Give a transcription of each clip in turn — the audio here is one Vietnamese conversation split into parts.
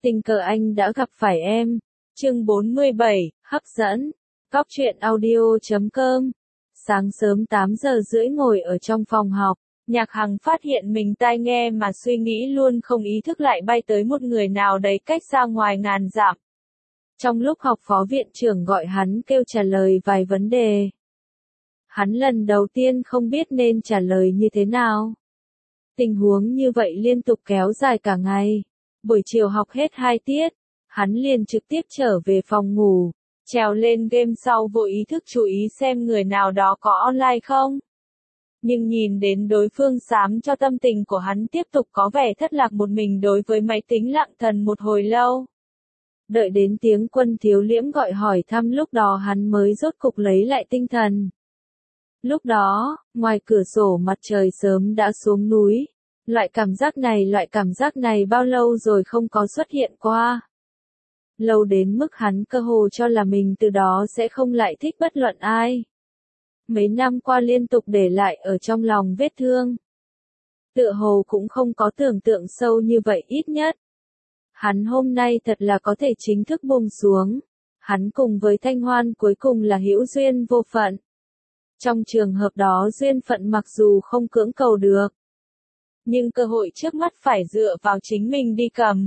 Tình cờ anh đã gặp phải em. Chương 47, hấp dẫn. Góc truyện audio.com. Sáng sớm 8 giờ rưỡi ngồi ở trong phòng học, Nhạc Hằng phát hiện mình tai nghe mà suy nghĩ luôn không ý thức lại bay tới một người nào đấy cách xa ngoài ngàn dặm. Trong lúc học phó viện trưởng gọi hắn kêu trả lời vài vấn đề. Hắn lần đầu tiên không biết nên trả lời như thế nào. Tình huống như vậy liên tục kéo dài cả ngày. Buổi chiều học hết 2 tiết, hắn liền trực tiếp trở về phòng ngủ, trèo lên game sau vô ý thức chú ý xem người nào đó có online không. Nhưng nhìn đến đối phương xám cho tâm tình của hắn tiếp tục có vẻ thất lạc một mình đối với máy tính lặng thần một hồi lâu. Đợi đến tiếng Quân Thiếu Liễm gọi hỏi thăm lúc đó hắn mới rốt cục lấy lại tinh thần. Lúc đó, ngoài cửa sổ mặt trời sớm đã xuống núi. Loại cảm giác này bao lâu rồi không có xuất hiện qua. Lâu đến mức hắn cơ hồ cho là mình từ đó sẽ không lại thích bất luận ai. Mấy năm qua liên tục để lại ở trong lòng vết thương. Tựa hồ cũng không có tưởng tượng sâu như vậy ít nhất. Hắn hôm nay thật là có thể chính thức buông xuống. Hắn cùng với Thanh Hoan cuối cùng là hữu duyên vô phận. Trong trường hợp đó duyên phận mặc dù không cưỡng cầu được. Nhưng cơ hội trước mắt phải dựa vào chính mình đi cầm.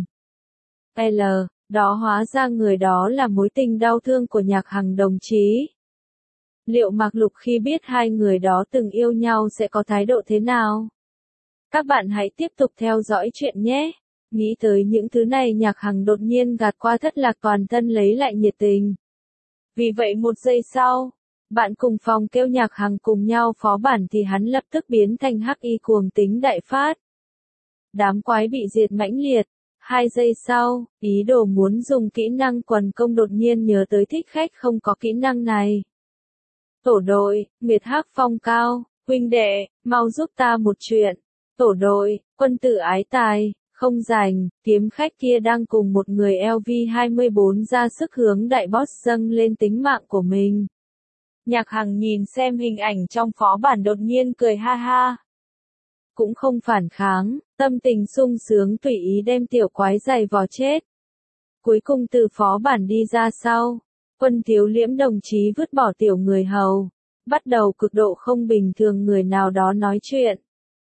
Đó hóa ra người đó là mối tình đau thương của Nhạc Hằng đồng chí. Liệu Mạc Lục khi biết hai người đó từng yêu nhau sẽ có thái độ thế nào? Các bạn hãy tiếp tục theo dõi chuyện nhé. Nghĩ tới những thứ này Nhạc Hằng đột nhiên gạt qua thất lạc toàn thân lấy lại nhiệt tình. Vì vậy một giây sau, bạn cùng phòng kêu Nhạc Hằng cùng nhau phó bản thì hắn lập tức biến thành hắc y cuồng tính đại phát. Đám quái bị diệt mãnh liệt. 2 giây sau, ý đồ muốn dùng kỹ năng quần công đột nhiên nhớ tới thích khách không có kỹ năng này. Tổ đội, Nguyệt Hắc Phong Cao, huynh đệ, mau giúp ta một chuyện. Tổ đội, Quân Tử Ái Tài, không rảnh, kiếm khách kia đang cùng một người LV24 ra sức hướng đại boss dâng lên tính mạng của mình. Nhạc Hằng nhìn xem hình ảnh trong phó bản đột nhiên cười ha ha. Cũng không phản kháng, tâm tình sung sướng tùy ý đem tiểu quái giày vò chết. Cuối cùng từ phó bản đi ra sau, Quân Thiếu Liễm đồng chí vứt bỏ tiểu người hầu, bắt đầu cực độ không bình thường người nào đó nói chuyện.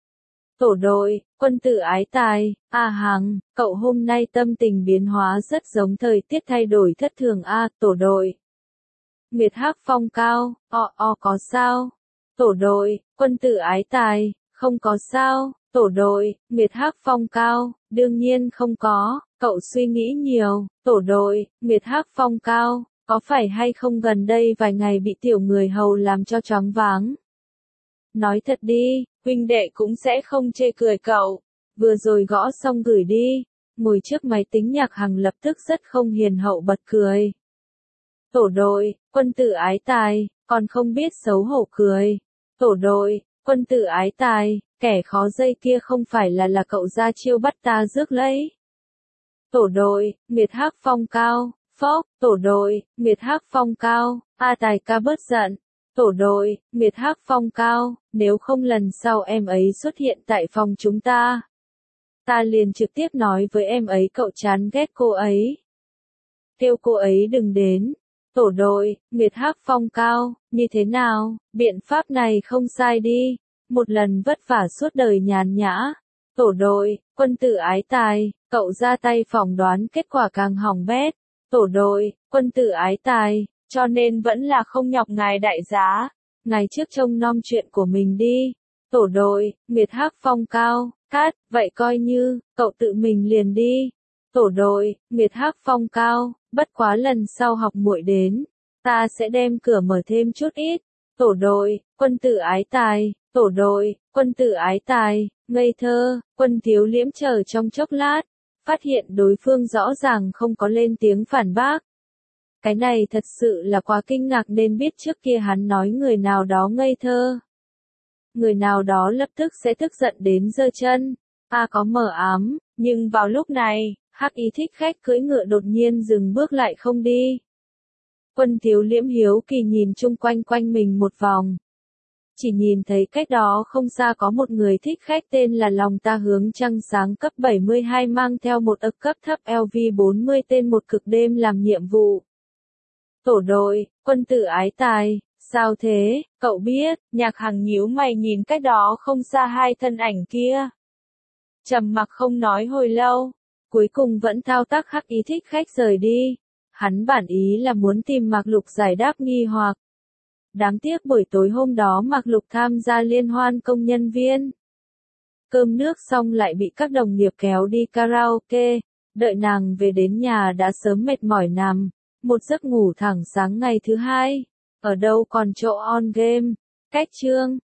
Tổ đội, Quân Tử Ái Tài, Hằng, cậu hôm nay tâm tình biến hóa rất giống thời tiết thay đổi thất thường tổ đội. Nguyệt Hắc Phong Cao, có sao? Tổ đội, Quân Tử Ái Tài, không có sao. Tổ đội, Nguyệt Hắc Phong Cao, đương nhiên không có, cậu suy nghĩ nhiều. Tổ đội, Nguyệt Hắc Phong Cao, có phải hay không gần đây vài ngày bị tiểu người hầu làm cho choáng váng? Nói thật đi, huynh đệ cũng sẽ không chê cười cậu. Vừa rồi gõ xong gửi đi. Ngồi trước máy tính Nhạc Hằng lập tức rất không hiền hậu bật cười. Tổ đội, Quân Tử Ái Tài, còn không biết xấu hổ cười. Tổ đội, Quân Tử Ái Tài, kẻ khó dây kia không phải là cậu ra chiêu bắt ta rước lấy. Tổ đội, Nguyệt Hắc Phong Cao, phốc, tổ đội, Nguyệt Hắc Phong Cao, Tài ca bớt giận. Tổ đội, Nguyệt Hắc Phong Cao, nếu không lần sau em ấy xuất hiện tại phòng chúng ta liền trực tiếp nói với em ấy cậu chán ghét cô ấy. Kêu cô ấy đừng đến. Tổ đội, Nguyệt Hắc Phong Cao, như thế nào, biện pháp này không sai đi. Một lần vất vả suốt đời nhàn nhã. Tổ đội, Quân Tử Ái Tài, cậu ra tay phỏng đoán kết quả càng hỏng bét. Tổ đội, Quân Tử Ái Tài, cho nên vẫn là không nhọc ngài đại giá. Ngài trước trông nom chuyện của mình đi. Tổ đội, Nguyệt Hắc Phong Cao, cát, vậy coi như, cậu tự mình liền đi. Tổ đội, Nguyệt Hắc Phong Cao, bất quá lần sau học muội đến, ta sẽ đem cửa mở thêm chút ít. Tổ đội, Quân Tử Ái Tài, tổ đội, Quân Tử Ái Tài, ngây thơ. Quân Thiếu Liễm chờ trong chốc lát, phát hiện đối phương rõ ràng không có lên tiếng phản bác. Cái này thật sự là quá kinh ngạc nên biết trước kia hắn nói người nào đó ngây thơ. Người nào đó lập tức sẽ tức giận đến giơ chân. Có mờ ám, nhưng vào lúc này, hắc y thích khách cưỡi ngựa đột nhiên dừng bước lại không đi. Quân Thiếu Liễm hiếu kỳ nhìn chung quanh mình một vòng. chỉ nhìn thấy cách đó không xa có một người thích khách tên là Lòng Ta Hướng Trăng Sáng cấp 72 mang theo một ức cấp thấp LV40 tên một cực đêm làm nhiệm vụ. Tổ đội, quân tử ái tài, sao thế, cậu biết, Nhạc Hằng nhíu mày nhìn cách đó không xa hai thân ảnh kia. Trầm mặc không nói hồi lâu, cuối cùng vẫn thao tác hắc ý thích khách rời đi. Hắn bản ý là muốn tìm Mạc Lục giải đáp nghi hoặc. Đáng tiếc buổi tối hôm đó Mạc Lục tham gia liên hoan công nhân viên. Cơm nước xong lại bị các đồng nghiệp kéo đi karaoke, đợi nàng về đến nhà đã sớm mệt mỏi nằm, một giấc ngủ thẳng sáng ngày thứ hai. Ở đâu còn chỗ on game, cách chương.